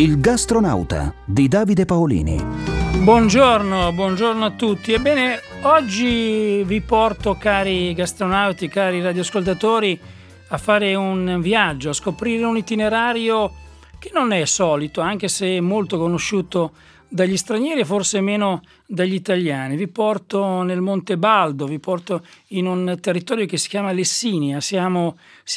Il gastronauta di Davide Paolini. Buongiorno a tutti. Ebbene, oggi vi porto, cari gastronauti, cari radioascoltatori, a fare un viaggio, a scoprire un itinerario che non è solito, anche se è molto conosciuto dagli stranieri e forse meno dagli italiani. Vi porto nel Monte Baldo, vi porto in un territorio che si chiama Lessinia. Siamo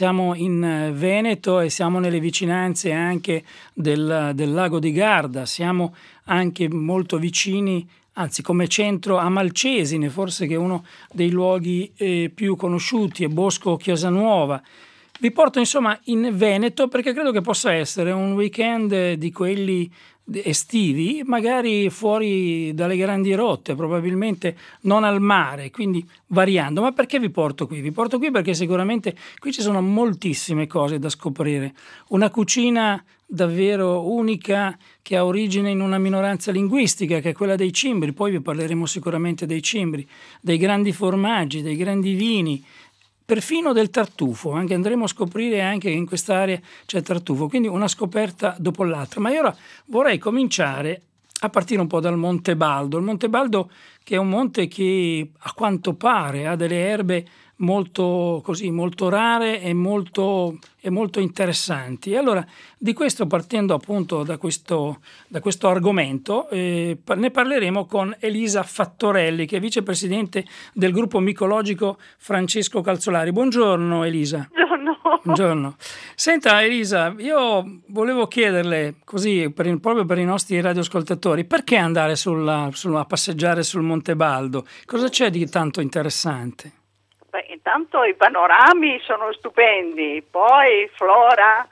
in Veneto e siamo nelle vicinanze anche del lago di Garda. Siamo anche molto vicini, anzi come centro, a Malcesine, forse che è uno dei luoghi più conosciuti, è Bosco Chiasanuova. Vi porto insomma in Veneto perché credo che possa essere un weekend di quelli estivi, magari fuori dalle grandi rotte, probabilmente non al mare, quindi variando. Ma perché vi porto qui? Vi porto qui perché sicuramente qui ci sono moltissime cose da scoprire. Una cucina davvero unica che ha origine in una minoranza linguistica che è quella dei cimbri, poi vi parleremo sicuramente dei cimbri, dei grandi formaggi, dei grandi vini, perfino del tartufo, anche andremo a scoprire anche che in quest'area c'è tartufo, quindi una scoperta dopo l'altra. Ma io ora vorrei cominciare a partire un po' dal Monte Baldo. Il Monte Baldo, che è un monte che a quanto pare ha delle erbe molto rare e molto interessanti. E allora di questo, partendo appunto da questo argomento, ne parleremo con Elisa Fattorelli, che è vicepresidente del gruppo micologico Francesco Calzolari. Buongiorno Elisa. Buongiorno. Senta Elisa, io volevo chiederle così, proprio per i nostri radioascoltatori, perché andare a passeggiare sul Monte Baldo? Cosa c'è di tanto interessante? Beh, intanto i panorami sono stupendi, poi flora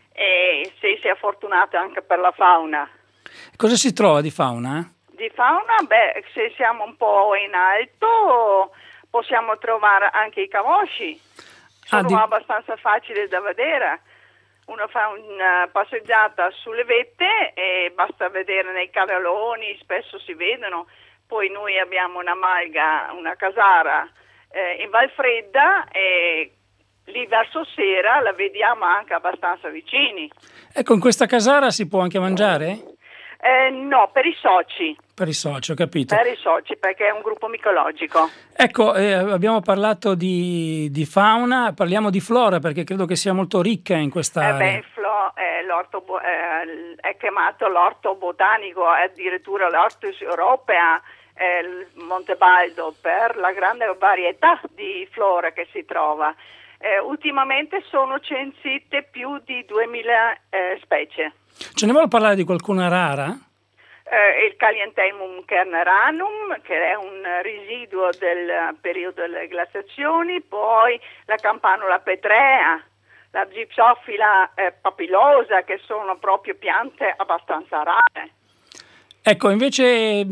e se si è fortunato anche per la fauna. Cosa si trova di fauna? Di fauna, se siamo un po' in alto possiamo trovare anche i camosci, sono abbastanza facili da vedere. Uno fa una passeggiata sulle vette e basta vedere nei canaloni, spesso si vedono. Poi noi abbiamo una casara in Valfredda e lì verso sera la vediamo anche abbastanza vicini. Ecco, in questa casara si può anche mangiare? No, per i soci. Per i soci, ho capito. Per i soci, perché è un gruppo micologico. Ecco, abbiamo parlato di fauna, parliamo di flora perché credo che sia molto ricca in questa area. L'orto è chiamato l'orto botanico, addirittura l'Ortus Europea, il Monte Baldo, per la grande varietà di flora che si trova. Ultimamente sono censite più di 2000 specie. Ce ne vuole parlare di qualcuna rara? Il Calianthemum kerneranum, che è un residuo del periodo delle glaciazioni, poi la Campanula petrea, la Gypsophila papillosa, che sono proprio piante abbastanza rare. Ecco, invece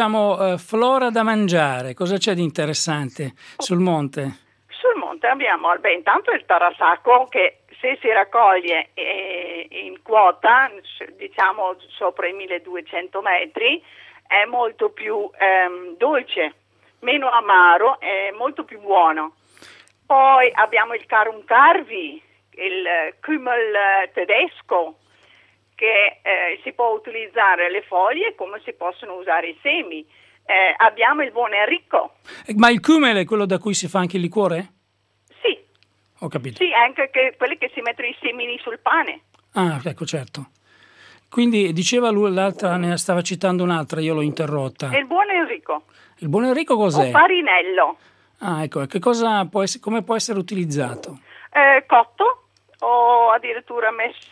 flora da mangiare, cosa c'è di interessante sul monte? Sul monte abbiamo intanto il tarassaco, che se si raccoglie in quota, diciamo sopra i 1200 metri, è molto più dolce, meno amaro e molto più buono. Poi abbiamo il Carum carvi, il Kümmel tedesco, che si può utilizzare le foglie come si possono usare i semi. Abbiamo il buon Enrico. Ma il Kümmel è quello da cui si fa anche il liquore? Sì. Ho capito. Sì, anche quelli che si mettono i semini sul pane. Ah, ecco, certo. Quindi diceva lui, l'altra, ne stava citando un'altra, io l'ho interrotta. E il buon Enrico. Il buon Enrico cos'è? O farinello. Ah, ecco, che cosa come può essere utilizzato? Cotto o addirittura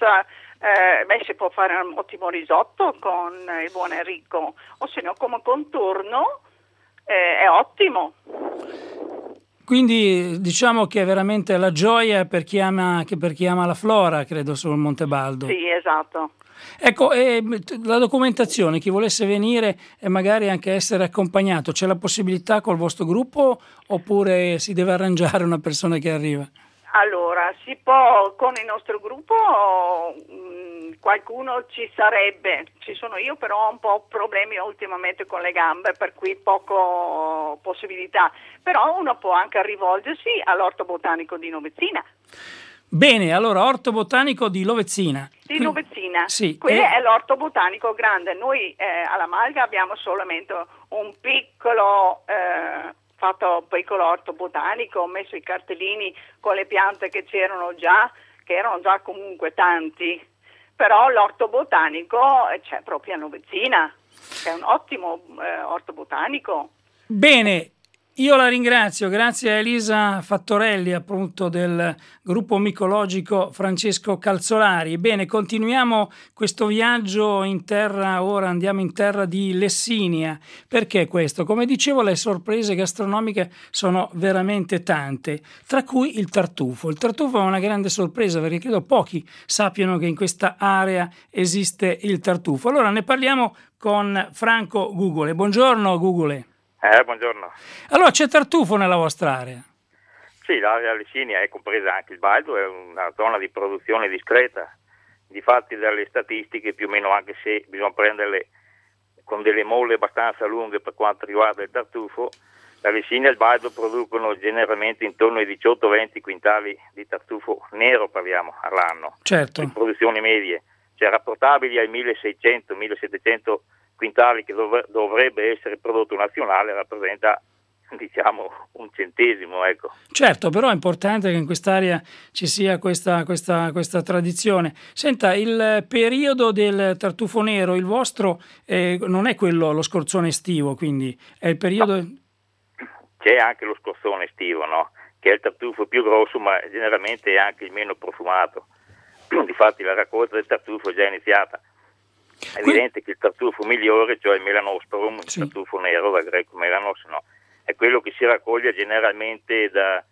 si può fare un ottimo risotto con il buon Enrico, o se no come contorno è ottimo. Quindi diciamo che è veramente la gioia per chi ama la flora, credo, sul Monte Baldo. Sì, esatto. Ecco, la documentazione, chi volesse venire e magari anche essere accompagnato, c'è la possibilità col vostro gruppo oppure si deve arrangiare una persona che arriva? Allora, si può, con il nostro gruppo qualcuno ci sarebbe, ci sono io, però ho un po' problemi ultimamente con le gambe, per cui poco possibilità, però uno può anche rivolgersi all'Orto Botanico di Novezzina. Bene, allora Orto Botanico di Lovezzina. Sì, Nubezzina. Sì, Quello è l'orto botanico grande. Noi alla Malga abbiamo solamente un piccolo orto botanico, ho messo i cartellini con le piante che c'erano già, che erano già comunque tanti. Però l'orto botanico c'è proprio a Nubezzina, che è un ottimo orto botanico. Bene, io la ringrazio, grazie a Elisa Fattorelli, appunto del gruppo micologico Francesco Calzolari. Bene, continuiamo questo viaggio in terra, ora andiamo in terra di Lessinia. Perché questo? Come dicevo, le sorprese gastronomiche sono veramente tante, tra cui il tartufo. Il tartufo è una grande sorpresa perché credo pochi sappiano che in questa area esiste il tartufo. Allora ne parliamo con Franco Gugole. Buongiorno Gugole. Buongiorno. Allora, c'è tartufo nella vostra area? Sì, l'area Lessinia è compresa anche il Baldo, è una zona di produzione discreta. Difatti dalle statistiche, più o meno, anche se bisogna prenderle con delle molle abbastanza lunghe per quanto riguarda il tartufo, la Lessinia e il Baldo producono generalmente intorno ai 18-20 quintali di tartufo nero, parliamo, all'anno. Certo. In produzioni medie, cioè rapportabili ai 1600-1700 quintali che dovrebbe essere prodotto nazionale, rappresenta, diciamo, un centesimo, ecco. Certo, però è importante che in quest'area ci sia questa tradizione. Senta, il periodo del tartufo nero, il vostro, non è quello, lo scorzone estivo, quindi è il periodo... No. C'è anche lo scorzone estivo, no? Che è il tartufo più grosso, ma generalmente è anche il meno profumato. Difatti la raccolta del tartufo è già iniziata. È evidente che il tartufo migliore, cioè il melanosporum, il tartufo nero, dal greco melanos, no, è quello che si raccoglie generalmente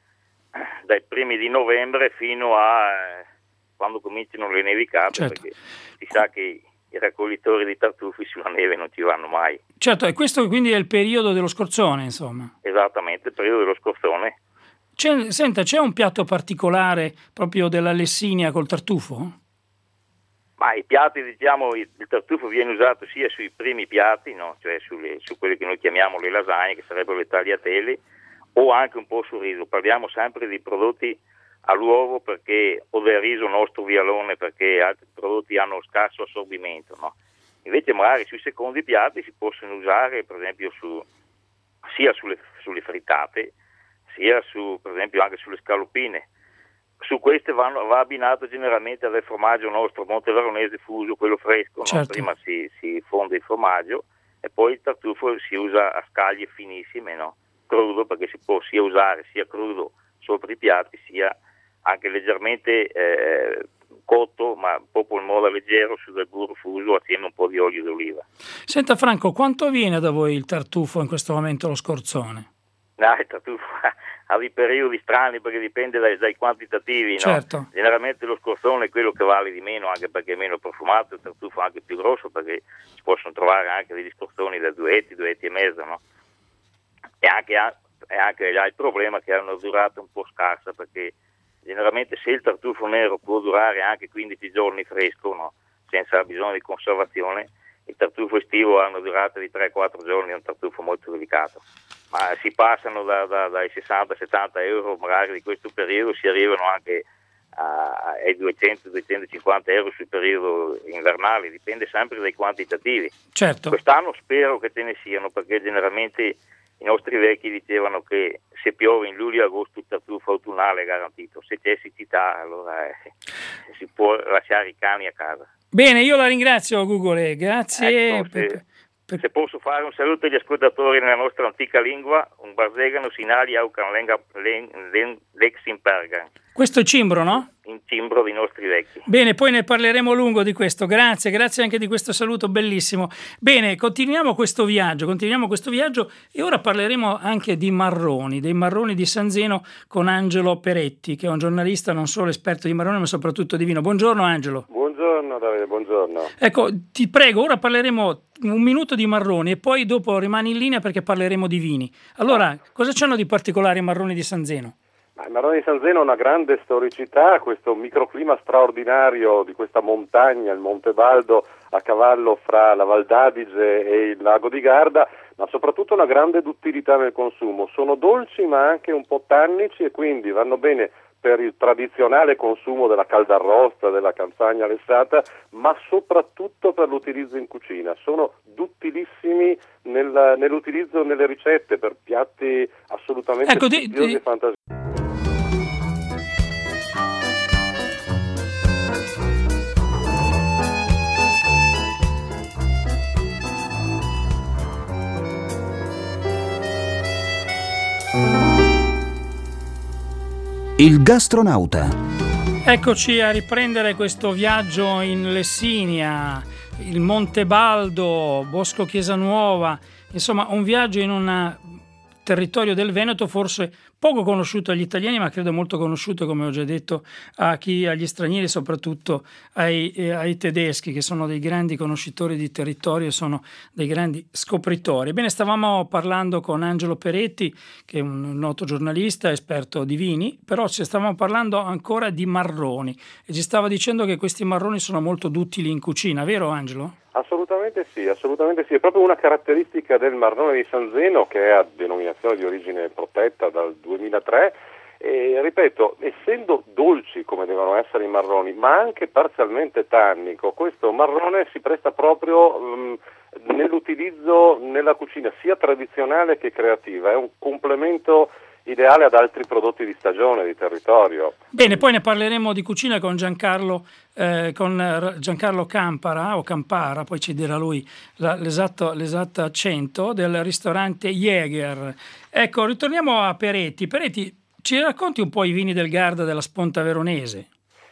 dai primi di novembre fino a quando cominciano le nevicate, certo. Perché si sa che i raccoglitori di tartufi sulla neve non ci vanno mai. Certo, e questo quindi è il periodo dello scorzone, insomma. Esattamente, il periodo dello scorzone. Senta, c'è un piatto particolare proprio della Lessinia col tartufo? Ma i piatti, diciamo, il tartufo viene usato sia sui primi piatti, no? Cioè su quelle che noi chiamiamo le lasagne, che sarebbero le tagliatelle, o anche un po' sul riso. Parliamo sempre di prodotti all'uovo o del riso nostro vialone, perché altri prodotti hanno scarso assorbimento, no? Invece magari sui secondi piatti si possono usare, per esempio, sia sulle frittate, sia per esempio anche sulle scaloppine. Su queste va abbinato generalmente del formaggio nostro monteveronese fuso, quello fresco, certo. No? Prima si fonde il formaggio e poi il tartufo si usa a scaglie finissime, no? Crudo, perché si può sia usare sia crudo sopra i piatti, sia anche leggermente cotto, ma proprio in modo leggero su del burro fuso assieme a un po' di olio d'oliva. Senta Franco, quanto viene da voi il tartufo in questo momento, lo scorzone? No, il tartufo ha dei periodi strani perché dipende dai quantitativi, certo. No? Generalmente lo scorzone è quello che vale di meno, anche perché è meno profumato, il tartufo è anche più grosso perché si possono trovare anche degli scorzoni da 2 etti e mezzo, no? E anche ha il problema che ha una durata un po' scarsa, perché generalmente se il tartufo nero può durare anche 15 giorni fresco, no? Senza bisogno di conservazione, il tartufo estivo ha una durata di 3-4 giorni, è un tartufo molto delicato. Ma si passano dai 60-70 euro magari di questo periodo, si arrivano anche ai 200-250 euro sul periodo invernale, dipende sempre dai quantitativi. Certo. Quest'anno spero che ce ne siano, perché generalmente i nostri vecchi dicevano che se piove in luglio e agosto il tartufo autunnale è garantito, se c'è siccità allora si può lasciare i cani a casa. Bene, io la ringrazio Gugole, grazie. Ecco, se posso fare un saluto agli ascoltatori nella nostra antica lingua, un barzegano sinali aucan lex impergan. Questo è cimbro, no? In cimbro dei nostri vecchi. Bene, poi ne parleremo a lungo di questo. Grazie anche di questo saluto bellissimo. Bene, continuiamo questo viaggio e ora parleremo anche di marroni, dei marroni di San Zeno con Angelo Peretti, che è un giornalista non solo esperto di marroni ma soprattutto di vino. Buongiorno Angelo. Buongiorno Davide, buongiorno. Ecco, ti prego, ora parleremo un minuto di marroni e poi dopo rimani in linea perché parleremo di vini. Allora, cosa c'hanno di particolare i marroni di San Zeno? Il Marrone di San Zeno ha una grande storicità, questo microclima straordinario di questa montagna, il Monte Baldo, a cavallo fra la Val d'Adige e il Lago di Garda, ma soprattutto una grande duttilità nel consumo. Sono dolci ma anche un po' tannici e quindi vanno bene per il tradizionale consumo della caldarrosta, della canzagna lessata, ma soprattutto per l'utilizzo in cucina. Sono duttilissimi nell'utilizzo nelle ricette per piatti assolutamente studiosi e fantasiosi. Il gastronauta. Eccoci a riprendere questo viaggio in Lessinia, il Monte Baldo, Bosco Chiesa Nuova, insomma un viaggio in un territorio del Veneto forse poco conosciuto agli italiani, ma credo molto conosciuto, come ho già detto, agli stranieri, soprattutto ai tedeschi, che sono dei grandi conoscitori di territorio e sono dei grandi scopritori. Ebbene, stavamo parlando con Angelo Peretti, che è un noto giornalista, esperto di vini, però ci stavamo parlando ancora di marroni e ci stava dicendo che questi marroni sono molto duttili in cucina, vero Angelo? Assolutamente sì, è proprio una caratteristica del Marrone di San Zeno, che è a denominazione di origine protetta dal 2003, e ripeto, essendo dolci come devono essere i marroni, ma anche parzialmente tannico, questo marrone si presta proprio nell'utilizzo nella cucina sia tradizionale che creativa, è un complemento ideale ad altri prodotti di stagione, di territorio. Bene, poi ne parleremo di cucina con Giancarlo Campara o Campara, poi ci dirà lui l'esatto accento, del ristorante Jäger. Ecco, ritorniamo a Peretti. Peretti, ci racconti un po' i vini del Garda della Sponta Veronese?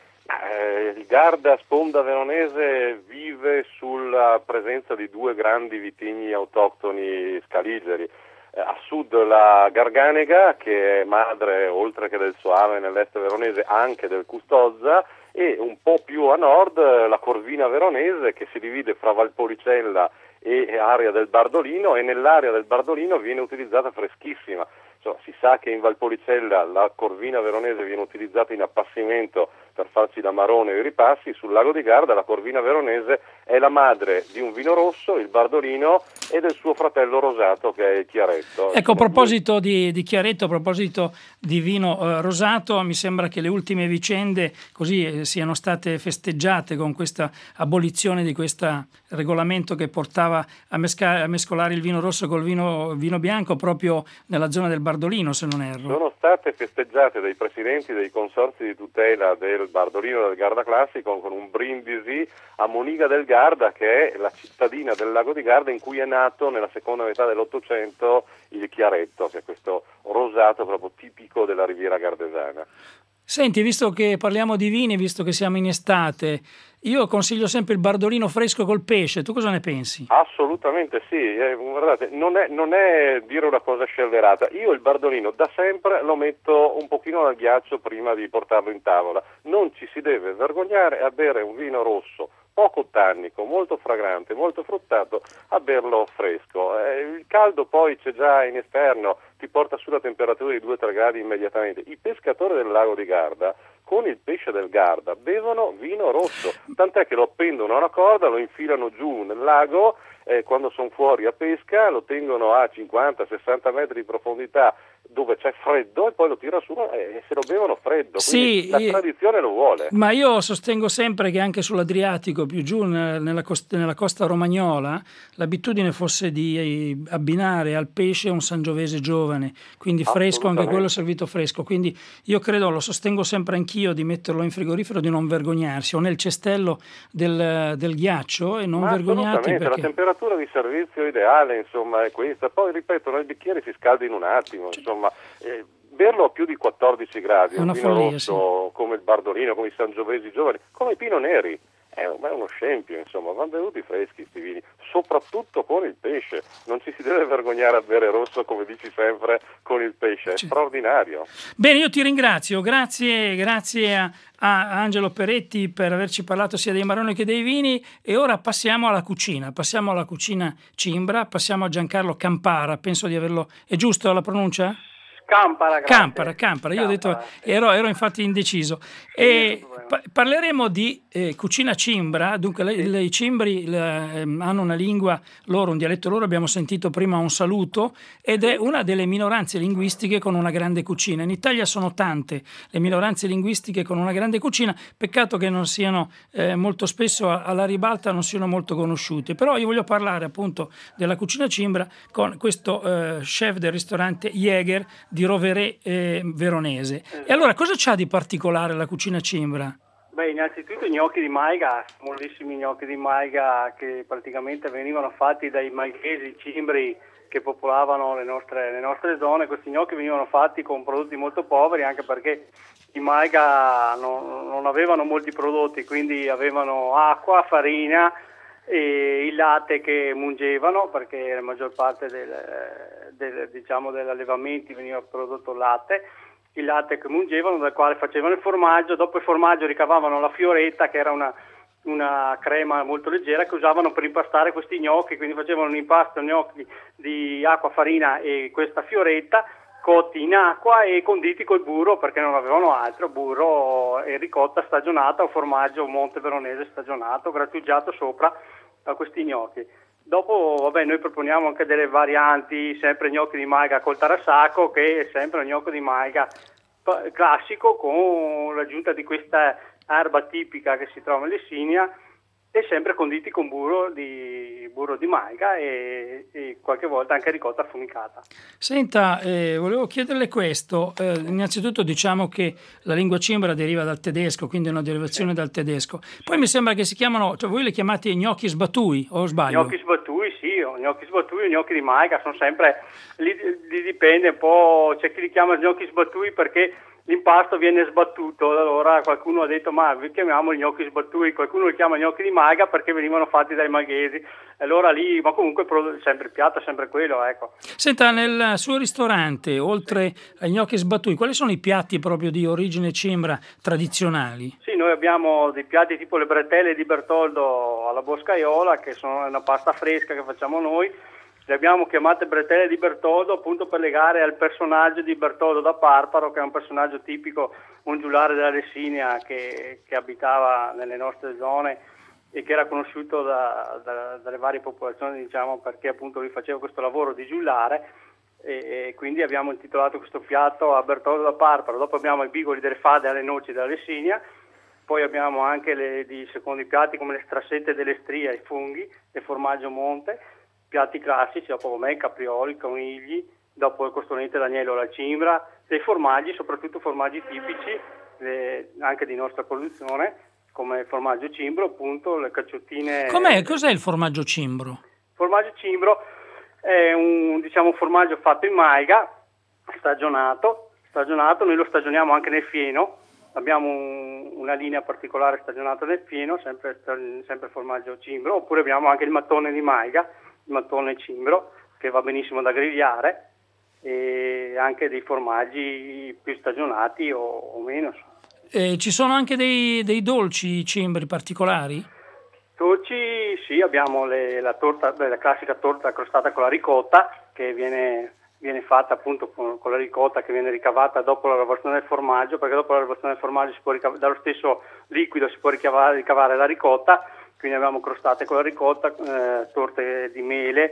Il Garda Sponda Veronese vive sulla presenza di due grandi vitigni autoctoni scaligeri. A sud la Garganega, che è madre, oltre che del Soave nell'est veronese, anche del Custozza, e un po' più a nord la Corvina Veronese, che si divide fra Valpolicella e area del Bardolino, e nell'area del Bardolino viene utilizzata freschissima. Insomma, si sa che in Valpolicella la Corvina Veronese viene utilizzata in appassimento per farci da marone i ripassi. Sul lago di Garda la Corvina Veronese è la madre di un vino rosso, il Bardolino, e del suo fratello rosato, che è il Chiaretto. Ecco, a proposito di Chiaretto, a proposito di vino rosato, mi sembra che le ultime vicende così siano state festeggiate con questa abolizione di questo regolamento che portava a mescolare il vino rosso col vino bianco proprio nella zona del Bardolino, se non erro. Sono state festeggiate dai presidenti dei consorzi di tutela del Bardolino e del Garda Classico con un brindisi a Moniga del Garda, che è la cittadina del lago di Garda in cui è nato nella seconda metà dell'Ottocento il Chiaretto, che è questo rosato proprio tipico della Riviera Gardesana. Senti, visto che parliamo di vini, visto che siamo in estate, io consiglio sempre il Bardolino fresco col pesce. Tu cosa ne pensi? Assolutamente sì, guardate, non è dire una cosa scellerata. Io il Bardolino da sempre lo metto un pochino al ghiaccio prima di portarlo in tavola. Non ci si deve vergognare a bere un vino rosso poco tannico, molto fragrante, molto fruttato, a berlo fresco. Il caldo poi c'è già in esterno, ti porta sulla temperatura di 2-3 gradi immediatamente. I pescatori del lago di Garda con il pesce del Garda bevono vino rosso, tant'è che lo appendono a una corda, lo infilano giù nel lago, quando sono fuori a pesca lo tengono a 50-60 metri di profondità dove c'è freddo e poi lo tira su e se lo bevono freddo. Quindi la tradizione lo vuole. Ma io sostengo sempre che anche sull'Adriatico, più giù nella costa romagnola, l'abitudine fosse di abbinare al pesce un sangiovese giovane, quindi fresco, anche quello servito fresco. Quindi io credo, lo sostengo sempre anch'io, di metterlo in frigorifero, di non vergognarsi, o nel cestello del ghiaccio, e non vergognati, perché la temperatura di servizio ideale, insomma, è questa. Poi ripeto, nel bicchiere si scalda in un attimo, insomma. Berlo a più di 14 gradi, un vino rosso, sì, come il Bardolino, come i Sangiovesi giovani, come i Pinot Neri, è uno scempio, insomma, vanno bevuti freschi questi vini, soprattutto con il pesce. Non ci si deve vergognare a bere rosso, come dici sempre, con il pesce, è straordinario. Bene, io ti ringrazio, grazie a Angelo Peretti per averci parlato sia dei marroni che dei vini, e ora passiamo alla cucina cimbra, passiamo a Giancarlo Campara, penso di averlo, è giusto la pronuncia? Campara. Io ho detto, ero infatti indeciso. E parleremo di cucina cimbra. Dunque, i cimbri hanno una lingua loro, un dialetto loro. Abbiamo sentito prima un saluto, ed è una delle minoranze linguistiche con una grande cucina. In Italia sono tante le minoranze linguistiche con una grande cucina. Peccato che non siano molto spesso alla ribalta, non siano molto conosciuti. Però io voglio parlare appunto della cucina cimbra con questo chef del ristorante Jäger di Roverè veronese. E allora cosa c'ha di particolare la cucina cimbra? Beh, innanzitutto i gnocchi di Maiga, moltissimi gnocchi di Maiga che praticamente venivano fatti dai malghesi cimbri che popolavano le nostre zone. Questi gnocchi venivano fatti con prodotti molto poveri, anche perché i Maiga non avevano molti prodotti, quindi avevano acqua, farina e il latte che mungevano, perché la maggior parte dell'allevamenti veniva prodotto il latte che mungevano, dal quale facevano il formaggio. Dopo il formaggio ricavavano la fioretta, che era una crema molto leggera che usavano per impastare questi gnocchi, quindi facevano un impasto gnocchi di acqua, farina e questa fioretta cotti in acqua e conditi col burro, perché non avevano altro, burro e ricotta stagionata o formaggio monte veronese stagionato grattugiato sopra a questi gnocchi. Dopo noi proponiamo anche delle varianti, sempre gnocchi di Maiga col tarasacco, che è sempre un gnocco di Maiga classico con l'aggiunta di questa erba tipica che si trova in Lessinia, e sempre conditi con burro di Maiga e qualche volta anche ricotta affumicata. Senta, volevo chiederle questo. Innanzitutto diciamo che la lingua cimbra deriva dal tedesco, quindi è una derivazione dal tedesco. Poi mi sembra che si chiamano, cioè voi le chiamate gnocchi sbattui, o sbaglio? Gnocchi sbattui, sì, gnocchi sbattui o gnocchi di Maiga, sono sempre, lì dipende un po', c'è chi li chiama gnocchi sbattui perché l'impasto viene sbattuto, allora qualcuno ha detto ma vi chiamiamo gnocchi sbattui, qualcuno li chiama gnocchi di Maiga perché venivano fatti dai malghesi, allora lì, ma comunque sempre il piatto è sempre quello, ecco. Senta, nel suo ristorante, oltre ai gnocchi sbattui, quali sono i piatti proprio di origine cimbra tradizionali? Sì, noi abbiamo dei piatti tipo le bretelle di Bertoldo alla boscaiola, che sono una pasta fresca che facciamo noi. Le abbiamo chiamate bretelle di Bertoldo appunto per legare al personaggio di Bertoldo da Parparo, che è un personaggio tipico, un giullare della Lessinia che abitava nelle nostre zone e che era conosciuto dalle varie popolazioni, diciamo, perché appunto lui faceva questo lavoro di giullare, e quindi abbiamo intitolato questo piatto a Bertoldo da Parparo. Dopo abbiamo i bigoli delle fade alle noci della Lessinia, poi abbiamo anche di secondi piatti come le strassette delle strie ai funghi e formaggio monte, piatti classici, dopo come caprioli, conigli, dopo il costolente d'agnello alla cimbra, dei formaggi, soprattutto formaggi tipici anche di nostra produzione, come il formaggio cimbro, appunto, le cacciottine. Cos'è il formaggio cimbro? Il formaggio cimbro è un formaggio fatto in Maiga, stagionato, noi lo stagioniamo anche nel fieno, abbiamo una linea particolare stagionata nel fieno, sempre formaggio cimbro, oppure abbiamo anche il mattone di Maiga, il mattone cimbro, che va benissimo da grigliare, e anche dei formaggi più stagionati o meno. Ci sono anche dei dolci cimbri particolari? Dolci, sì, abbiamo la classica torta crostata con la ricotta, che viene fatta appunto con la ricotta, che viene ricavata dopo la lavorazione del formaggio, perché dopo la lavorazione del formaggio dallo stesso liquido si può ricavare la ricotta. Quindi abbiamo crostate con la ricotta, torte di mele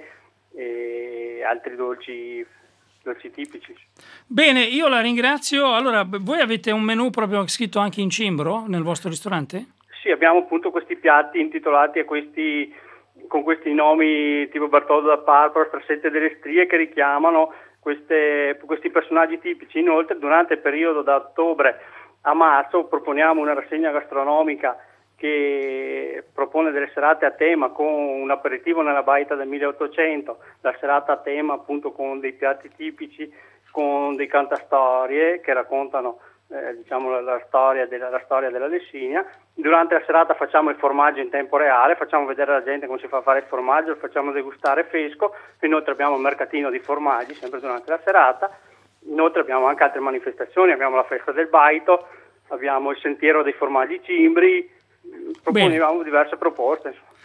e altri dolci tipici. Bene, io la ringrazio. Allora, voi avete un menù proprio scritto anche in cimbro nel vostro ristorante? Sì, abbiamo appunto questi piatti intitolati con questi nomi tipo Bertoldo da Parparo, strassette delle strie, che richiamano questi personaggi tipici. Inoltre, durante il periodo da ottobre a marzo proponiamo una rassegna gastronomica che propone delle serate a tema con un aperitivo nella baita del 1800, la serata a tema appunto con dei piatti tipici, con dei cantastorie che raccontano la storia della Lessinia. Durante la serata facciamo il formaggio in tempo reale, facciamo vedere alla gente come si fa a fare il formaggio, lo facciamo degustare fresco. Inoltre abbiamo un mercatino di formaggi sempre durante la serata. Inoltre abbiamo anche altre manifestazioni, abbiamo la festa del baito, abbiamo il sentiero dei formaggi cimbri. Proponevamo diverse proposte.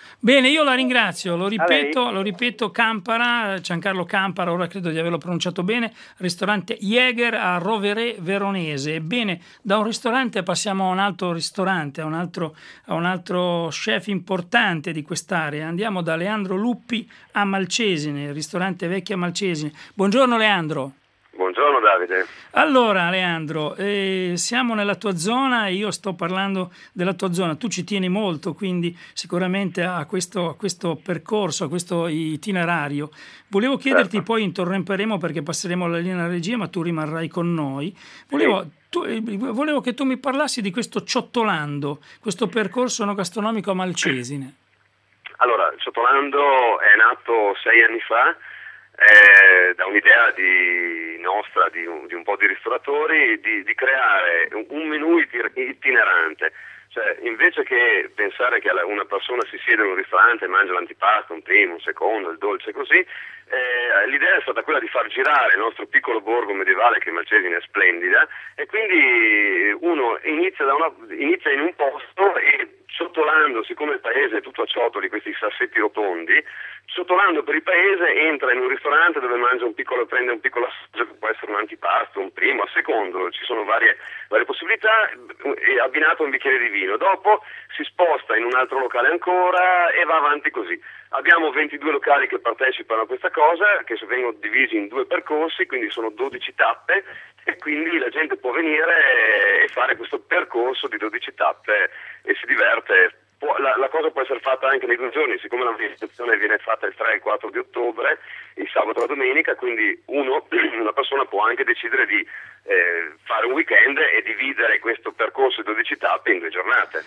Bene, io la ringrazio, lo ripeto, Campara, Giancarlo Campara, ora credo di averlo pronunciato bene, ristorante Jäger a Rovere Veronese. Ebbene, da un ristorante passiamo a un altro ristorante, a un altro chef importante di quest'area. Andiamo da Leandro Luppi a Malcesine, ristorante Vecchia Malcesine. Buongiorno Leandro. Buongiorno Davide. Allora Leandro, siamo nella tua zona e io sto parlando della tua zona, tu ci tieni molto, quindi sicuramente a questo percorso, a questo itinerario. Volevo chiederti, certo. Poi interromperemo perché passeremo alla linea regia, ma tu rimarrai con noi. Volevo che tu mi parlassi di questo Ciottolando, questo percorso enogastronomico a Malcesine. Allora, Ciottolando è nato 6 anni fa da un'idea nostra, di un po' di ristoratori, di creare un menù itinerante. Cioè, invece che pensare che una persona si siede in un ristorante e mangia l'antipasto, un primo, un secondo, il dolce così, l'idea è stata quella di far girare il nostro piccolo borgo medievale, che Malcesine è splendida, e quindi uno inizia in un posto e Ciottolando, siccome il paese è tutto a ciotoli, questi sassetti rotondi, Ciottolando per il paese entra in un ristorante dove prende un piccolo assaggio, che può essere un antipasto, un primo, a secondo, ci sono varie possibilità, e abbinato a un bicchiere di vino. Dopo si sposta in un altro locale ancora e va avanti così. Abbiamo 22 locali che partecipano a questa cosa, che vengono divisi in 2 percorsi, quindi sono 12 tappe, e quindi la gente può venire e fare questo percorso di 12 tappe e si diverte. La cosa può essere fatta anche nei 2 giorni, siccome la manifestazione viene fatta il 3 e il 4 di ottobre, il sabato e la domenica, quindi una persona può anche decidere di fare un weekend e dividere questo percorso di 12 tappe in 2 giornate.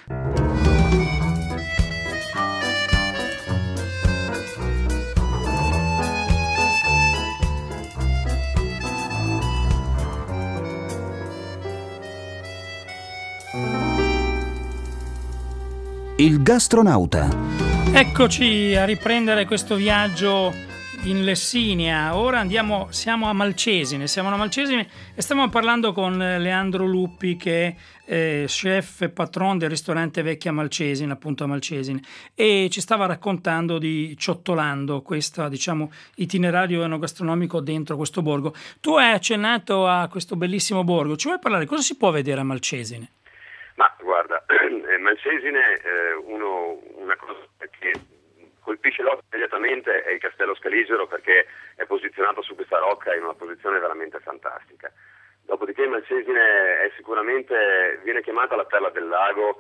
Il gastronauta. Eccoci a riprendere questo viaggio in Lessinia. Ora siamo a Malcesine e stiamo parlando con Leandro Luppi, che è chef e patron del ristorante Vecchia Malcesine, appunto a Malcesine, e ci stava raccontando di Ciottolando, questo itinerario enogastronomico dentro questo borgo. Tu hai accennato a questo bellissimo borgo, ci vuoi parlare? Cosa si può vedere a Malcesine? Ma guarda, Malcesine, una cosa che colpisce l'occhio immediatamente è il Castello Scaligero, perché è posizionato su questa rocca in una posizione veramente fantastica. Dopodiché Malcesine viene chiamata la perla del lago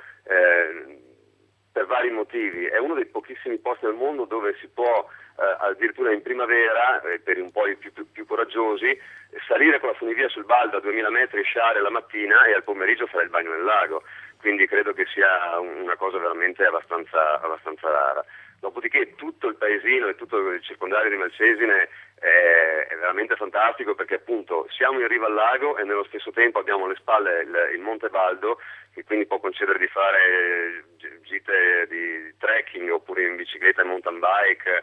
per vari motivi. È uno dei pochissimi posti al mondo dove si può addirittura in primavera, per un po' i più coraggiosi, salire con la funivia sul baldo a 2000 metri, sciare la mattina e al pomeriggio fare il bagno nel lago. Quindi credo che sia una cosa veramente abbastanza rara. Dopodiché tutto il paesino e tutto il circondario di Malcesine è veramente fantastico, perché appunto siamo in riva al lago e nello stesso tempo abbiamo alle spalle il Monte Baldo, che quindi può concedere di fare gite di trekking oppure in bicicletta e mountain bike,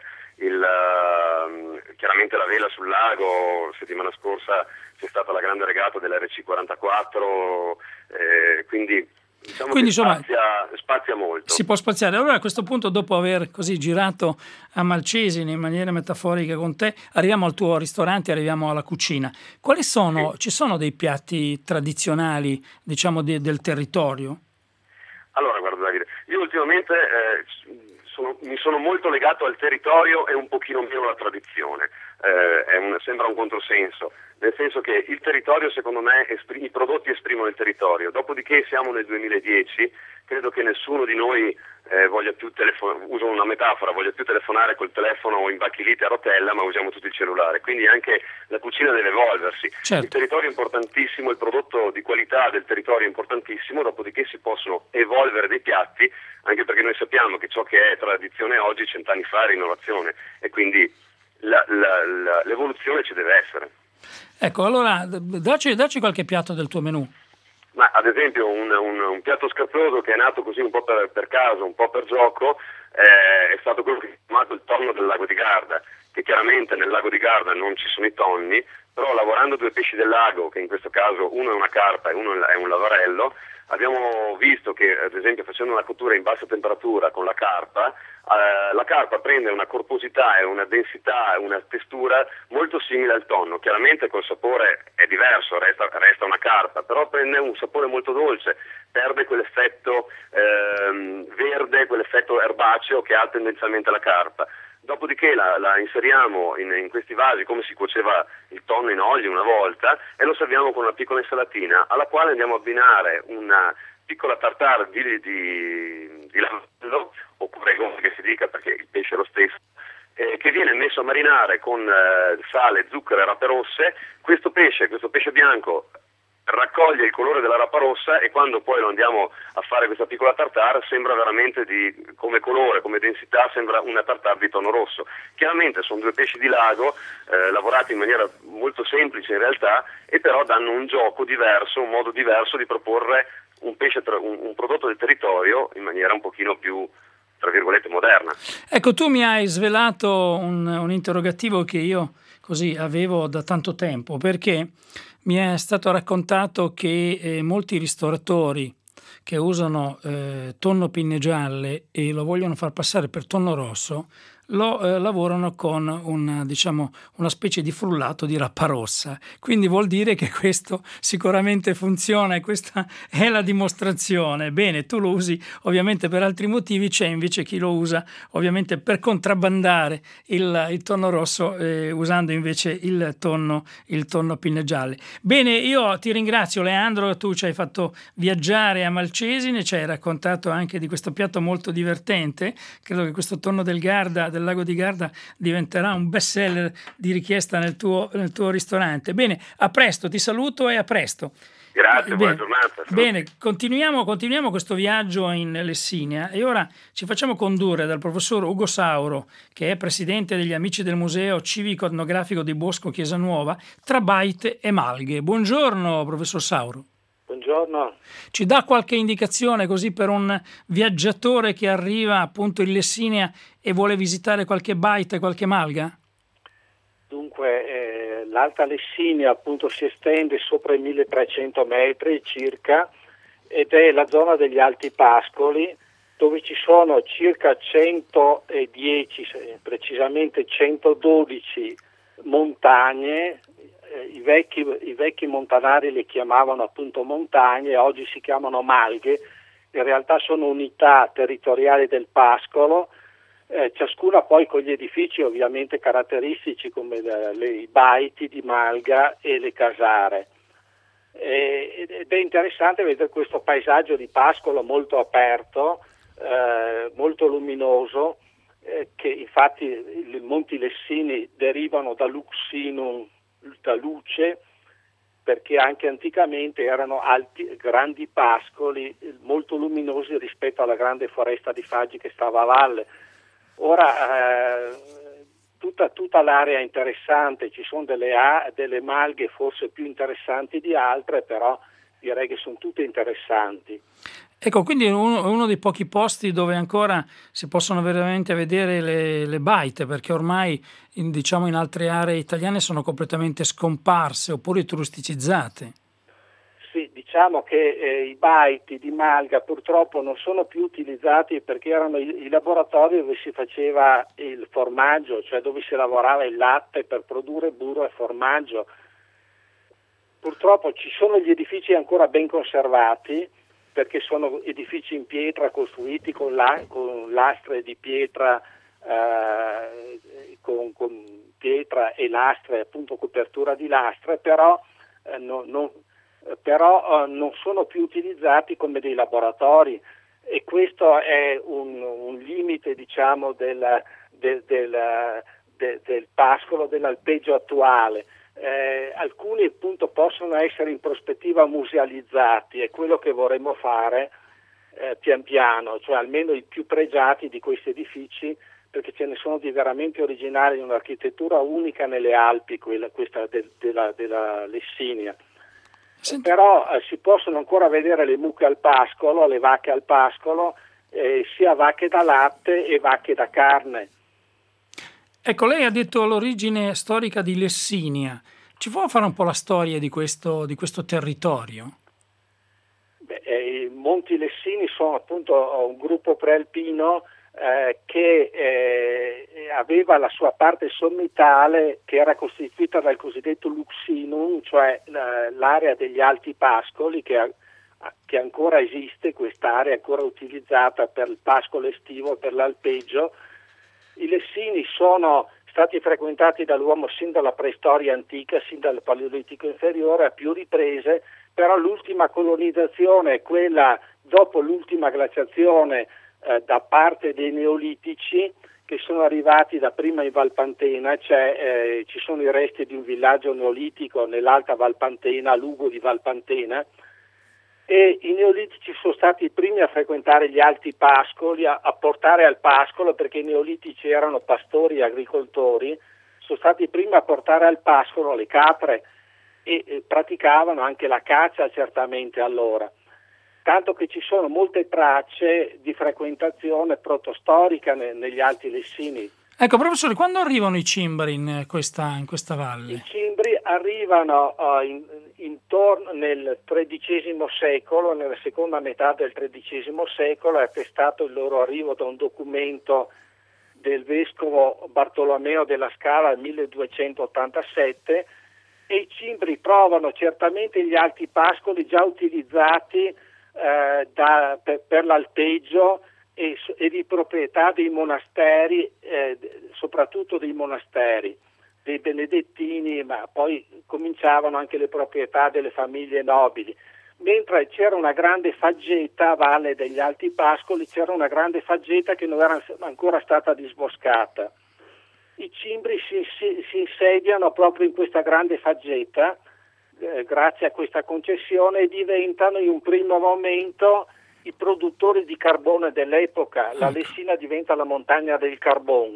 chiaramente la vela sul lago. Settimana scorsa c'è stata la grande regata dell'RC44, quindi insomma, spazia molto. Si può spaziare. Allora a questo punto, dopo aver così girato a Malcesine in maniera metaforica con te, arriviamo al tuo ristorante, arriviamo alla cucina. Quali sono? Sì. Ci sono dei piatti tradizionali, del territorio? Allora, guarda Davide, io ultimamente mi sono molto legato al territorio e un pochino meno alla tradizione. Sembra un controsenso, nel senso che il territorio, secondo me, i prodotti esprimono il territorio. Dopodiché siamo nel 2010, credo che nessuno di noi voglia più uso una metafora, voglia più telefonare col telefono imbacchilite a rotella, ma usiamo tutto il cellulare, quindi anche la cucina deve evolversi. Certo. Il territorio è importantissimo, il prodotto di qualità del territorio è importantissimo, dopodiché si possono evolvere dei piatti, anche perché noi sappiamo che ciò che è tradizione oggi, 100 anni fa era innovazione, e quindi l'evoluzione ci deve essere. Ecco, allora dacci qualche piatto del tuo menù. Ma ad esempio un piatto scaproso che è nato così un po' per caso, un po' per gioco, è stato quello che è chiamato il tonno del lago di Garda, che chiaramente nel lago di Garda non ci sono i tonni, però lavorando due pesci del lago, che in questo caso uno è una carpa e uno è un lavarello, abbiamo visto che, ad esempio, facendo una cottura in bassa temperatura con la carpa prende una corposità e una densità e una textura molto simile al tonno. Chiaramente col sapore è diverso, resta una carpa, però prende un sapore molto dolce, perde quell'effetto verde, quell'effetto erbaceo che ha tendenzialmente la carpa. Dopodiché la inseriamo in questi vasi come si cuoceva il tonno in olio una volta e lo serviamo con una piccola insalatina alla quale andiamo a abbinare una piccola tartare di lavello, oppure come che si dica perché il pesce è lo stesso, che viene messo a marinare con sale, zucchero e rape rosse. Questo pesce bianco raccoglie il colore della rapa rossa e quando poi lo andiamo a fare questa piccola tartare sembra veramente come colore, come densità, sembra una tartare di tonno rosso. Chiaramente sono due pesci di lago lavorati in maniera molto semplice in realtà, e però danno un gioco diverso, un modo diverso di proporre un pesce, un prodotto del territorio in maniera un pochino più, tra virgolette, moderna. Ecco, tu mi hai svelato un interrogativo che io così avevo da tanto tempo, perché mi è stato raccontato che molti ristoratori che usano tonno pinne gialle e lo vogliono far passare per tonno rosso lo lavorano con una specie di frullato di rapa rossa. Quindi vuol dire che questo sicuramente funziona e questa è la dimostrazione. Bene, tu lo usi ovviamente per altri motivi, c'è invece chi lo usa ovviamente per contrabbandare il tonno rosso usando invece il tonno pinne gialle. Bene, io ti ringrazio Leandro, tu ci hai fatto viaggiare a Malcesine, ci hai raccontato anche di questo piatto molto divertente. Credo che questo tonno del lago di Garda diventerà un best seller di richiesta nel tuo ristorante. Bene, a presto, ti saluto e a presto. Grazie, buona giornata. Bene, continuiamo questo viaggio in Lessinia e ora ci facciamo condurre dal professor Ugo Sauro, che è presidente degli Amici del Museo Civico Etnografico di Bosco Chiesa Nuova, tra baite e malghe. Buongiorno, professor Sauro. Buongiorno. Ci dà qualche indicazione così per un viaggiatore che arriva appunto in Lessinia e vuole visitare qualche baita e qualche malga? Dunque, l'Alta Lessinia appunto si estende sopra i 1300 metri circa ed è la zona degli Alti Pascoli, dove ci sono circa 110, precisamente 112 montagne. I vecchi montanari le chiamavano appunto montagne, oggi si chiamano malghe, in realtà sono unità territoriali del pascolo, ciascuna poi con gli edifici ovviamente caratteristici come i baiti di malga e le casare. Ed è interessante vedere questo paesaggio di pascolo molto aperto, molto luminoso, che infatti i Monti Lessini derivano da luxinum, da luce, perché anche anticamente erano grandi pascoli molto luminosi rispetto alla grande foresta di faggi che stava a valle. Ora tutta l'area è interessante, ci sono delle malghe forse più interessanti di altre, però direi che sono tutte interessanti. Ecco, quindi è uno dei pochi posti dove ancora si possono veramente vedere le baite, perché ormai in altre aree italiane sono completamente scomparse oppure turisticizzate. Sì, diciamo che i baiti di malga purtroppo non sono più utilizzati perché erano i laboratori dove si faceva il formaggio, cioè dove si lavorava il latte per produrre burro e formaggio. Purtroppo ci sono gli edifici ancora ben conservati, perché sono edifici in pietra costruiti con lastre di pietra, con pietra e lastre, appunto copertura di lastre, però non sono più utilizzati come dei laboratori, e questo è un limite, diciamo, del pascolo, dell'alpeggio attuale. Alcuni appunto possono essere in prospettiva musealizzati, è quello che vorremmo fare pian piano, cioè almeno i più pregiati di questi edifici, perché ce ne sono di veramente originali, di un'architettura unica nelle Alpi, questa della Lessinia. Senti. Però si possono ancora vedere le mucche al pascolo, le vacche al pascolo, sia vacche da latte e vacche da carne. Ecco, lei ha detto l'origine storica di Lessinia. Ci può fare un po' la storia di questo territorio? I Monti Lessini sono appunto un gruppo prealpino che aveva la sua parte sommitale che era costituita dal cosiddetto Luxinum, cioè l'area degli Alti Pascoli, che ancora esiste, quest'area è ancora utilizzata per il pascolo estivo, per l'alpeggio. I Lessini sono stati frequentati dall'uomo sin dalla preistoria antica, sin dal Paleolitico inferiore, a più riprese, però l'ultima colonizzazione è quella dopo l'ultima glaciazione da parte dei neolitici, che sono arrivati dapprima in Valpantena, ci sono i resti di un villaggio neolitico nell'Alta Valpantena, Lugo di Valpantena, e i neolitici sono stati i primi a frequentare gli Alti Pascoli, a portare al pascolo, perché i neolitici erano pastori e agricoltori, sono stati i primi a portare al pascolo le capre e praticavano anche la caccia certamente allora. Tanto che ci sono molte tracce di frequentazione protostorica negli Alti Lessini. Ecco, professore, quando arrivano i cimbri in questa valle? I cimbri arrivano intorno nel XIII secolo, nella seconda metà del XIII secolo, è attestato il loro arrivo da un documento del vescovo Bartolomeo della Scala nel 1287, e i cimbri provano certamente gli Alti Pascoli già utilizzati per l'alpeggio e di proprietà dei monasteri, soprattutto dei monasteri, dei benedettini, ma poi cominciavano anche le proprietà delle famiglie nobili. Mentre c'era una grande faggeta a valle degli Alti Pascoli, c'era una grande faggeta che non era ancora stata disboscata. I cimbri si insediano proprio in questa grande faggeta, grazie a questa concessione, e diventano in un primo momento i produttori di carbone dell'epoca. La Lessina diventa la montagna del carbone,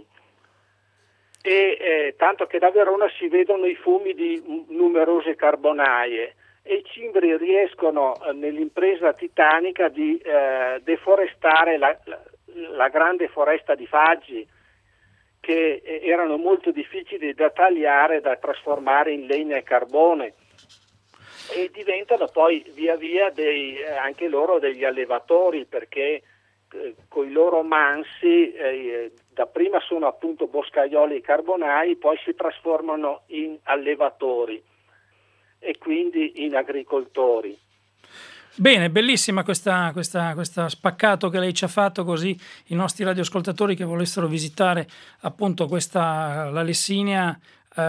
e tanto che da Verona si vedono i fumi di numerose carbonaie, e i cimbri riescono nell'impresa titanica di deforestare la grande foresta di faggi, che erano molto difficili da tagliare, da trasformare in legna e carbone, e diventano poi via via anche loro degli allevatori, perché con i loro mansi dapprima sono appunto boscaioli e carbonai, poi si trasformano in allevatori e quindi in agricoltori. Bene, bellissima questa spaccato che lei ci ha fatto, così i nostri radioascoltatori che volessero visitare appunto la Lessinia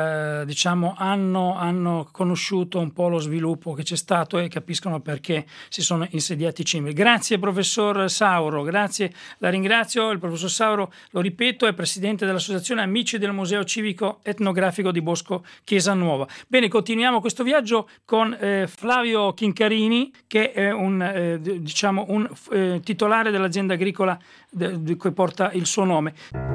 hanno conosciuto un po' lo sviluppo che c'è stato e capiscono perché si sono insediati i cimbri. Grazie professor Sauro, grazie, la ringrazio. Il professor Sauro, lo ripeto, è presidente dell'Associazione Amici del Museo Civico Etnografico di Bosco Chiesa Nuova. Bene, continuiamo questo viaggio con Flavio Chincarini, che è un titolare dell'azienda agricola che porta il suo nome.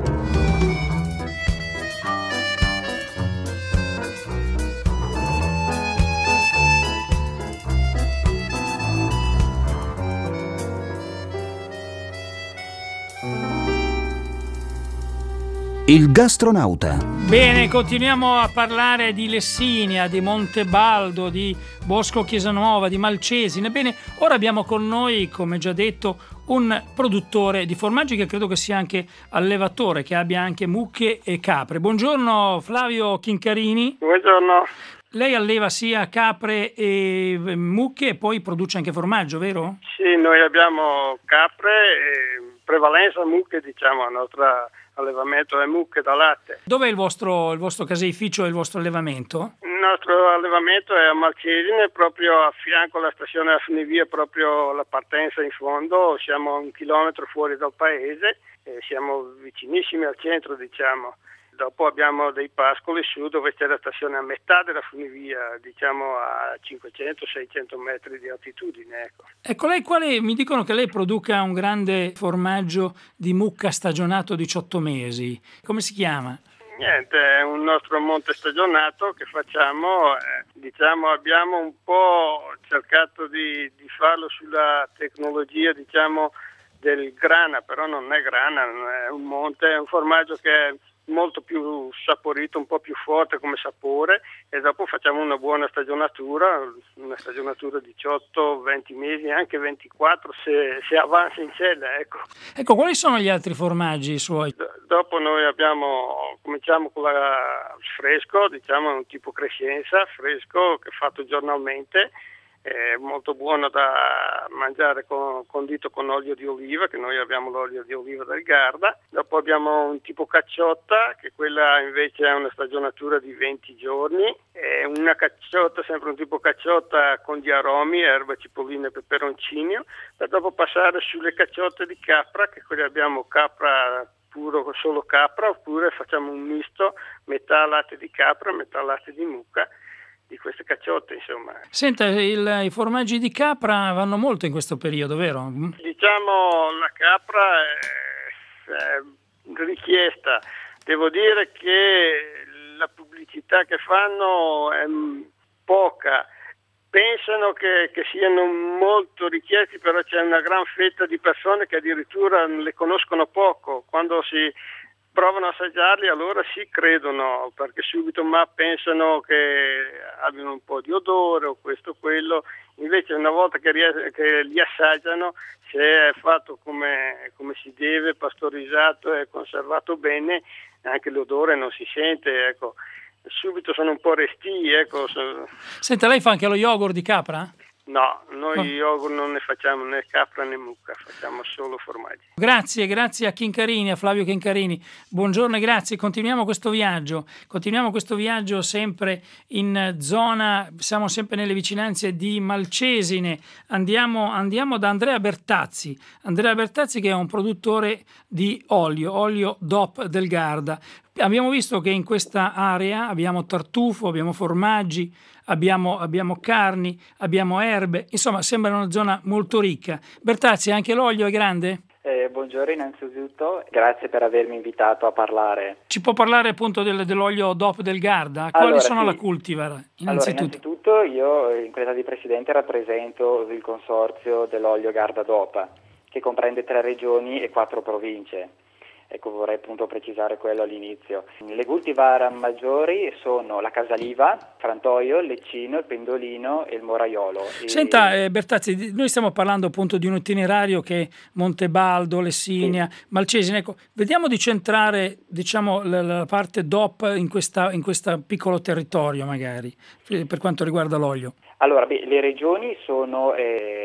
Il gastronauta. Bene, continuiamo a parlare di Lessinia, di Montebaldo, di Bosco Chiesanuova, di Malcesine. Bene, ora abbiamo con noi, come già detto, un produttore di formaggi che credo che sia anche allevatore, che abbia anche mucche e capre. Buongiorno Flavio Chincarini. Buongiorno. Lei alleva sia capre e mucche e poi produce anche formaggio, vero? Sì, noi abbiamo capre e prevalenza mucche, diciamo, il nostro allevamento è mucche da latte. Dov'è il vostro caseificio e il vostro allevamento? Il nostro allevamento è a Malcesine, proprio a fianco alla stazione della funivia, proprio la partenza in fondo. Siamo a 1 chilometro fuori dal paese e siamo vicinissimi al centro, diciamo. Dopo abbiamo dei pascoli su dove c'è la stazione a metà della funivia, diciamo a 500-600 metri di altitudine. Ecco, lei mi dicono che lei produca un grande formaggio di mucca stagionato 18 mesi. Come si chiama? Niente, è un nostro monte stagionato che facciamo, diciamo abbiamo un po' cercato di farlo sulla tecnologia, diciamo, del grana, però non è grana, non è un monte, è un formaggio che molto più saporito, un po' più forte come sapore, e dopo facciamo una buona stagionatura di 18-20 mesi, anche 24 se avanza in cella, ecco. Ecco, quali sono gli altri formaggi suoi? Dopo noi cominciamo con il fresco, diciamo un tipo Crescenza, fresco, che è fatto giornalmente, è molto buono da mangiare condito con olio di oliva, che noi abbiamo l'olio di oliva del Garda. Dopo abbiamo un tipo cacciotta, che quella invece ha una stagionatura di 20 giorni, è una cacciotta, sempre un tipo cacciotta con gli aromi, erba, cipollina e peperoncino, per dopo passare sulle cacciotte di capra, che quelle abbiamo capra puro, solo capra, oppure facciamo un misto, metà latte di capra, metà latte di mucca, di queste cacciotte, insomma. Senta, i formaggi di capra vanno molto in questo periodo, vero? Diciamo la capra è richiesta. Devo dire che la pubblicità che fanno è poca. Pensano che siano molto richiesti, però c'è una gran fetta di persone che addirittura le conoscono poco. Quando si provano a assaggiarli, allora sì credono, perché subito pensano che abbiano un po' di odore o questo o quello. Invece una volta che li assaggiano, se è fatto come si deve, pastorizzato e conservato bene, anche l'odore non si sente, ecco. Subito sono un po' restii, ecco. Senta, lei fa anche lo yogurt di capra? No, noi yogurt non ne facciamo né capra né mucca, facciamo solo formaggi. Grazie a Chincarini, a Flavio Chincarini. Buongiorno e grazie. Continuiamo questo viaggio sempre in zona, siamo sempre nelle vicinanze di Malcesine. Andiamo da Andrea Bertazzi che è un produttore di olio DOP del Garda. Abbiamo visto che in questa area abbiamo tartufo, abbiamo formaggi, abbiamo carni, abbiamo erbe, insomma sembra una zona molto ricca. Bertazzi, anche l'olio è grande? Buongiorno innanzitutto, grazie per avermi invitato a parlare. Ci può parlare appunto dell'olio DOP del Garda? Quali sono la cultivar? Innanzitutto io in qualità di presidente rappresento il consorzio dell'olio Garda DOP, che comprende 3 regioni e 4 province. Ecco, vorrei appunto precisare quello all'inizio. Le cultivar maggiori sono la Casaliva, Frantoio, il Leccino, il Pendolino e il Moraiolo. Senta Bertazzi, noi stiamo parlando appunto di un itinerario che è Montebaldo, Lessinia, sì, Malcesine. Ecco, vediamo di centrare, diciamo, la parte DOP in questo piccolo territorio magari, per quanto riguarda l'olio. Allora, le regioni sono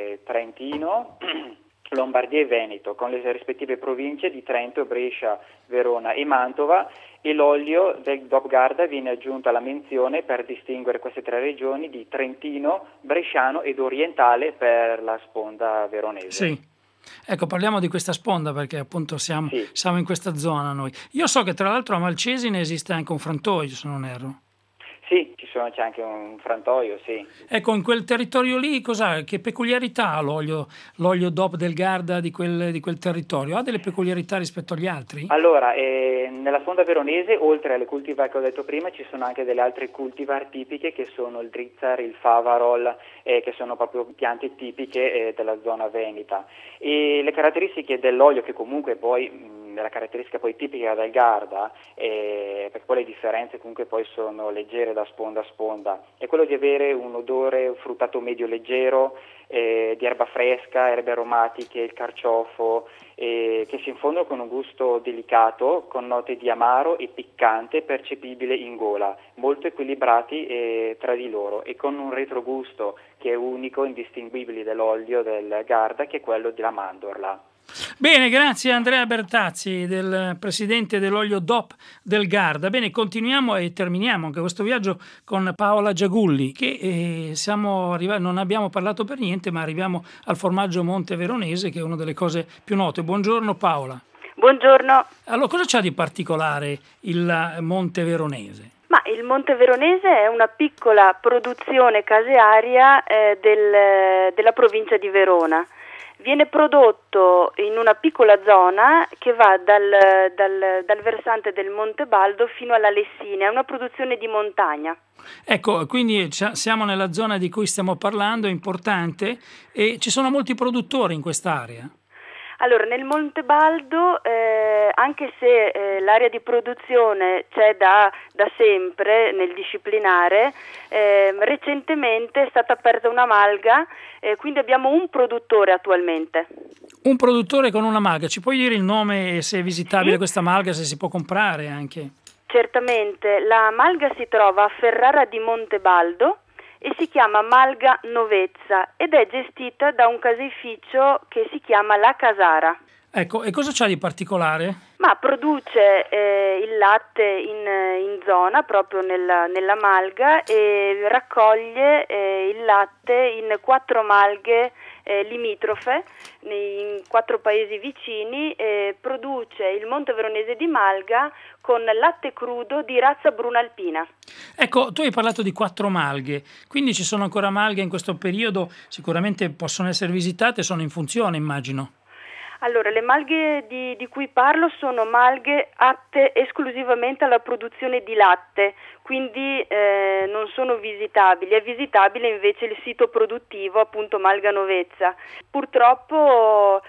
Trentino, Lombardia e Veneto, con le rispettive province di Trento, Brescia, Verona e Mantova, e l'olio del DOP Garda viene aggiunto alla menzione per distinguere queste 3 regioni di Trentino, Bresciano ed Orientale per la sponda veronese. Sì. Ecco, parliamo di questa sponda perché appunto siamo in questa zona noi. Io so che tra l'altro a Malcesine esiste anche un frantoio, se non erro. Sì, c'è anche un frantoio, sì. Ecco, in quel territorio lì che peculiarità ha l'olio DOP del Garda di quel territorio? Ha delle peculiarità rispetto agli altri? Allora, nella sponda veronese, oltre alle cultivar che ho detto prima, ci sono anche delle altre cultivar tipiche che sono il Drizzar, il Favarol, che sono proprio piante tipiche della zona veneta. E le caratteristiche dell'olio, che comunque poi la caratteristica poi tipica del Garda, perché poi le differenze comunque poi sono leggere da sponda a sponda, è quello di avere un odore fruttato medio leggero, di erba fresca, erbe aromatiche, il carciofo, che si infondono con un gusto delicato, con note di amaro e piccante percepibile in gola, molto equilibrati tra di loro e con un retrogusto che è unico, indistinguibile dell'olio del Garda, che è quello della mandorla. Bene, grazie Andrea Bertazzi, del presidente dell'olio DOP del Garda. Bene, continuiamo e terminiamo anche questo viaggio con Paola Giagulli, che non abbiamo parlato per niente, ma arriviamo al formaggio Monte Veronese, che è una delle cose più note. Buongiorno Paola. Buongiorno. Allora, cosa c'ha di particolare il Monte Veronese? Ma il Monte Veronese è una piccola produzione casearia della provincia di Verona. Viene prodotto in una piccola zona che va dal versante del Monte Baldo fino alla Lessinia, è una produzione di montagna. Ecco, quindi siamo nella zona di cui stiamo parlando, è importante, e ci sono molti produttori in quest'area. Allora, nel Montebaldo, anche se l'area di produzione c'è da sempre nel disciplinare, recentemente è stata aperta una malga, quindi abbiamo un produttore attualmente. Un produttore con una malga, ci puoi dire il nome e se è visitabile questa malga, se si può comprare anche? Certamente, la malga si trova a Ferrara di Montebaldo e si chiama Malga Novezza ed è gestita da un caseificio che si chiama La Casara. Ecco, e cosa c'ha di particolare? Ma produce il latte in zona, proprio nella malga, e raccoglie il latte in 4 malghe limitrofe in 4 paesi vicini, produce il Monte Veronese di Malga con latte crudo di razza bruna alpina. Ecco, tu hai parlato di 4 malghe, quindi ci sono ancora malghe in questo periodo, sicuramente possono essere visitate, sono in funzione, immagino. Allora, le malghe di cui parlo sono malghe atte esclusivamente alla produzione di latte, quindi non sono visitabili. È visitabile invece il sito produttivo, appunto Malga Novezza. Purtroppo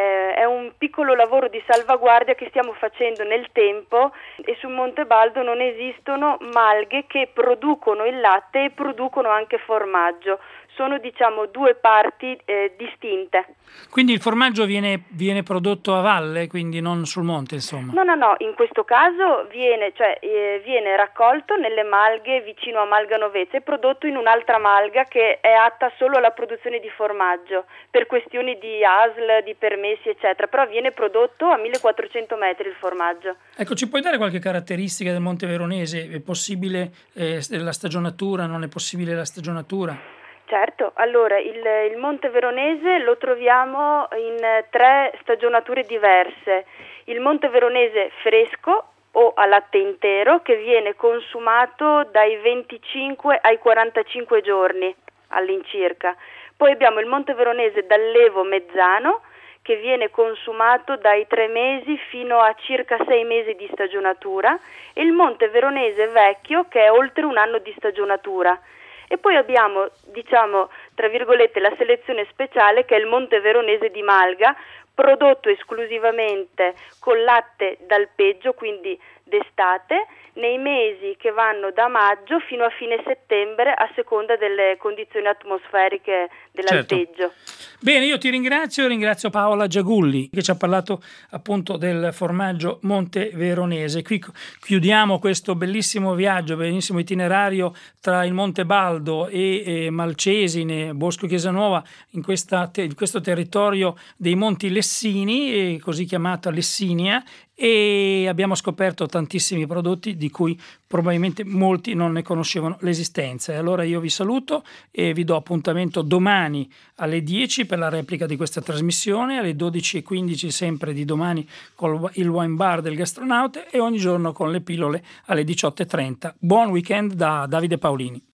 è un piccolo lavoro di salvaguardia che stiamo facendo nel tempo e sul Montebaldo non esistono malghe che producono il latte e producono anche formaggio. Sono 2 parti distinte. Quindi il formaggio viene prodotto a valle, quindi non sul monte, insomma? No, in questo caso viene raccolto nelle malghe vicino a Malga Novezza e prodotto in un'altra malga che è atta solo alla produzione di formaggio, per questioni di ASL, di permessi, eccetera, però viene prodotto a 1400 metri il formaggio. Ecco, ci puoi dare qualche caratteristica del Monte Veronese? È possibile la stagionatura, non è possibile la stagionatura? Certo, allora il Monte Veronese lo troviamo in 3 stagionature diverse. Il Monte Veronese fresco o a latte intero che viene consumato dai 25 ai 45 giorni all'incirca. Poi abbiamo il Monte Veronese d'allievo mezzano che viene consumato dai 3 mesi fino a circa 6 mesi di stagionatura e il Monte Veronese vecchio che è oltre un anno di stagionatura. E poi abbiamo, tra virgolette, la selezione speciale che è il Monte Veronese di Malga, prodotto esclusivamente con latte d'alpeggio, quindi d'estate, nei mesi che vanno da maggio fino a fine settembre a seconda delle condizioni atmosferiche dell'alpeggio. Certo. Bene, io ti ringrazio Paola Giagulli che ci ha parlato appunto del formaggio Monte Veronese. Qui chiudiamo questo bellissimo viaggio, bellissimo itinerario tra il Montebaldo e Malcesine, Bosco Chiesanuova, in questo territorio dei Monti Lessini, così chiamata Lessinia, e abbiamo scoperto tantissimi prodotti di cui probabilmente molti non ne conoscevano l'esistenza. E allora io vi saluto e vi do appuntamento domani alle 10 per la replica di questa trasmissione, alle 12:15 sempre di domani con il Wine Bar del Gastronauta e ogni giorno con le pillole alle 18:30. Buon weekend da Davide Paolini.